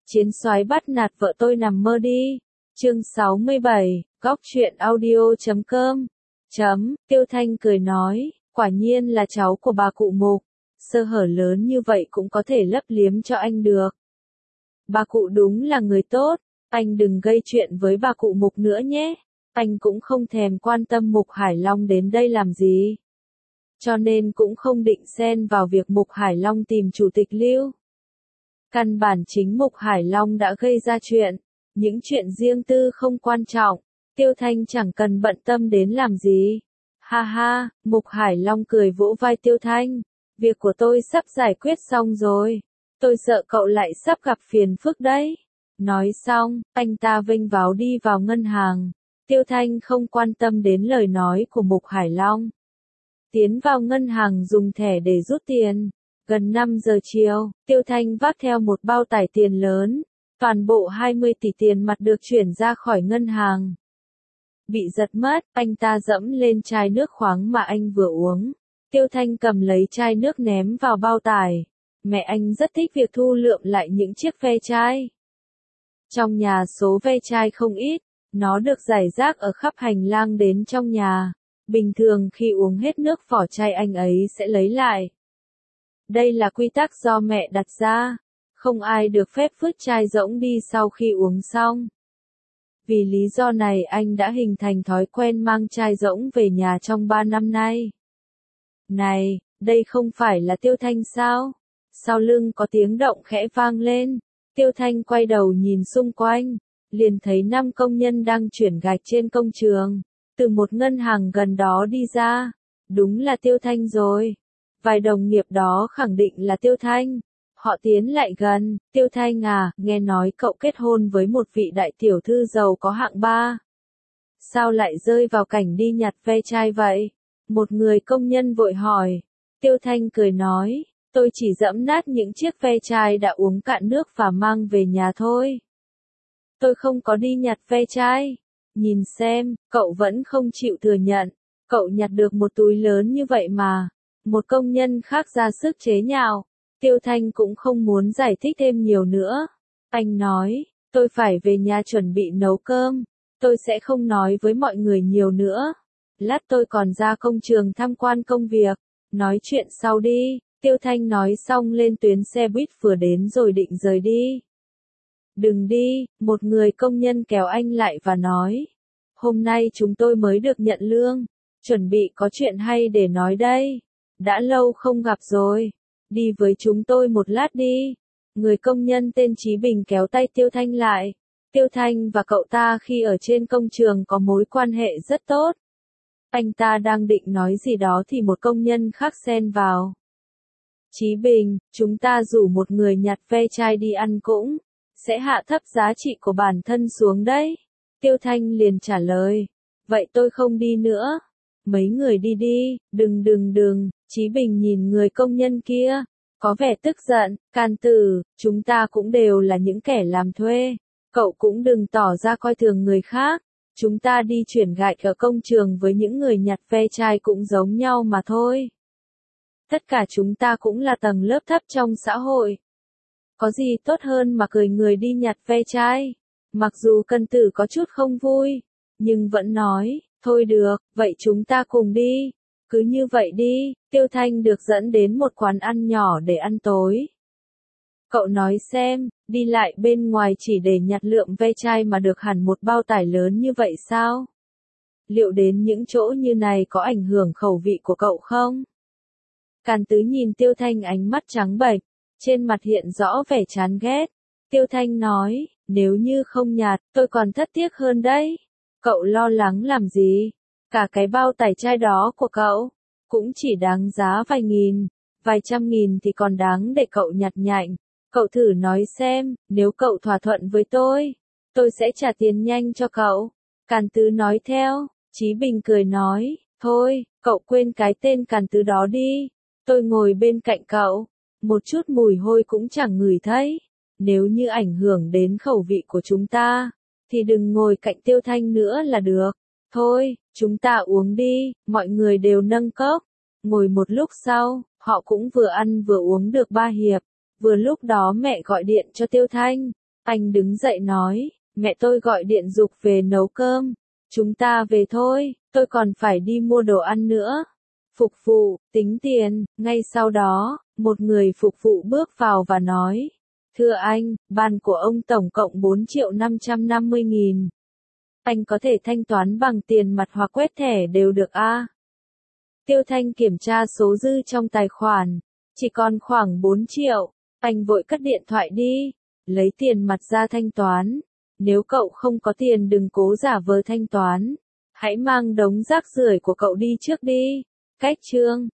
Chiến soái bắt nạt vợ tôi nằm mơ đi. Chương 67, góc truyện audio.com. Tiêu Thanh cười nói, quả nhiên là cháu của bà cụ Mục, sơ hở lớn như vậy cũng có thể lấp liếm cho anh được. Bà cụ đúng là người tốt, anh đừng gây chuyện với bà cụ Mục nữa nhé, anh cũng không thèm quan tâm Mục Hải Long đến đây làm gì. Cho nên cũng không định xen vào việc Mục Hải Long tìm Chủ tịch Lưu. Căn bản chính Mục Hải Long đã gây ra chuyện, những chuyện riêng tư không quan trọng, Tiêu Thanh chẳng cần bận tâm đến làm gì. Ha ha, Mục Hải Long cười vỗ vai Tiêu Thanh, việc của tôi sắp giải quyết xong rồi, tôi sợ cậu lại sắp gặp phiền phức đấy. Nói xong, anh ta vênh váo đi vào ngân hàng, Tiêu Thanh không quan tâm đến lời nói của Mục Hải Long. Tiến vào ngân hàng dùng thẻ để rút tiền. Gần 5 giờ chiều, Tiêu Thanh vác theo một bao tải tiền lớn, toàn bộ 20 tỷ tiền mặt được chuyển ra khỏi ngân hàng. Bị giật mất, anh ta dẫm lên chai nước khoáng mà anh vừa uống. Tiêu Thanh cầm lấy chai nước ném vào bao tải. Mẹ anh rất thích việc thu lượm lại những chiếc ve chai. Trong nhà số ve chai không ít, nó được rải rác ở khắp hành lang đến trong nhà. Bình thường khi uống hết nước vỏ chai anh ấy sẽ lấy lại. Đây là quy tắc do mẹ đặt ra, không ai được phép vứt chai rỗng đi sau khi uống xong. Vì lý do này anh đã hình thành thói quen mang chai rỗng về nhà trong 3 năm nay. Này, đây không phải là Tiêu Thanh sao? Sau lưng có tiếng động khẽ vang lên, Tiêu Thanh quay đầu nhìn xung quanh, liền thấy 5 công nhân đang chuyển gạch trên công trường, từ một ngân hàng gần đó đi ra. Đúng là Tiêu Thanh rồi. Vài đồng nghiệp đó khẳng định là Tiêu Thanh. Họ tiến lại gần, Tiêu Thanh à, nghe nói cậu kết hôn với một vị đại tiểu thư giàu có hạng 3. Sao lại rơi vào cảnh đi nhặt ve chai vậy? Một người công nhân vội hỏi. Tiêu Thanh cười nói, tôi chỉ dẫm nát những chiếc ve chai đã uống cạn nước và mang về nhà thôi. Tôi không có đi nhặt ve chai. Nhìn xem, cậu vẫn không chịu thừa nhận. Cậu nhặt được một túi lớn như vậy mà. Một công nhân khác ra sức chế nhạo. Tiêu Thanh cũng không muốn giải thích thêm nhiều nữa. Anh nói, tôi phải về nhà chuẩn bị nấu cơm. Tôi sẽ không nói với mọi người nhiều nữa. Lát tôi còn ra công trường tham quan công việc. Nói chuyện sau đi. Tiêu Thanh nói xong lên tuyến xe buýt vừa đến rồi định rời đi. Đừng đi, một người công nhân kéo anh lại và nói. Hôm nay chúng tôi mới được nhận lương. Chuẩn bị có chuyện hay để nói đây. Đã lâu không gặp rồi. Đi với chúng tôi một lát đi. Người công nhân tên Chí Bình kéo tay Tiêu Thanh lại. Tiêu Thanh và cậu ta khi ở trên công trường có mối quan hệ rất tốt. Anh ta đang định nói gì đó thì một công nhân khác xen vào. Chí Bình, chúng ta rủ một người nhặt ve chai đi ăn cũng sẽ hạ thấp giá trị của bản thân xuống đấy. Tiêu Thanh liền trả lời. Vậy tôi không đi nữa. Mấy người đi đi, đừng. Chí Bình nhìn người công nhân kia, có vẻ tức giận, can tử, chúng ta cũng đều là những kẻ làm thuê. Cậu cũng đừng tỏ ra coi thường người khác. Chúng ta đi chuyển gạch ở công trường với những người nhặt ve chai cũng giống nhau mà thôi. Tất cả chúng ta cũng là tầng lớp thấp trong xã hội. Có gì tốt hơn mà cười người đi nhặt ve chai. Mặc dù Cân Tử có chút không vui, nhưng vẫn nói, thôi được, vậy chúng ta cùng đi. Cứ như vậy đi, Tiêu Thanh được dẫn đến một quán ăn nhỏ để ăn tối. Cậu nói xem, đi lại bên ngoài chỉ để nhặt lượm ve chai mà được hẳn một bao tải lớn như vậy sao? Liệu đến những chỗ như này có ảnh hưởng khẩu vị của cậu không? Càn Tứ nhìn Tiêu Thanh ánh mắt trắng bệch, trên mặt hiện rõ vẻ chán ghét. Tiêu Thanh nói, nếu như không nhặt, tôi còn thất tiếc hơn đấy. Cậu lo lắng làm gì? Cả cái bao tải chai đó của cậu, cũng chỉ đáng giá vài nghìn, vài trăm nghìn thì còn đáng để cậu nhặt nhạnh. Cậu thử nói xem, nếu cậu thỏa thuận với tôi sẽ trả tiền nhanh cho cậu. Càn Tứ nói theo, Chí Bình cười nói, thôi, cậu quên cái tên Càn Tứ đó đi. Tôi ngồi bên cạnh cậu, một chút mùi hôi cũng chẳng ngửi thấy. Nếu như ảnh hưởng đến khẩu vị của chúng ta, thì đừng ngồi cạnh Tiêu Thanh nữa là được. Thôi, chúng ta uống đi, mọi người đều nâng cốc. Ngồi một lúc sau, họ cũng vừa ăn vừa uống được 3 hiệp. Vừa lúc đó mẹ gọi điện cho Tiêu Thanh. Anh đứng dậy nói, mẹ tôi gọi điện giục về nấu cơm. Chúng ta về thôi, tôi còn phải đi mua đồ ăn nữa. Phục vụ, tính tiền, ngay sau đó, một người phục vụ bước vào và nói, thưa anh, bàn của ông tổng cộng 4.550.000. Anh có thể thanh toán bằng tiền mặt hoặc quét thẻ đều được à? Tiêu Thanh kiểm tra số dư trong tài khoản, chỉ còn khoảng 4 triệu. Anh vội cất điện thoại đi, lấy tiền mặt ra thanh toán. Nếu cậu không có tiền đừng cố giả vờ thanh toán. Hãy mang đống rác rưởi của cậu đi trước đi. Cách chương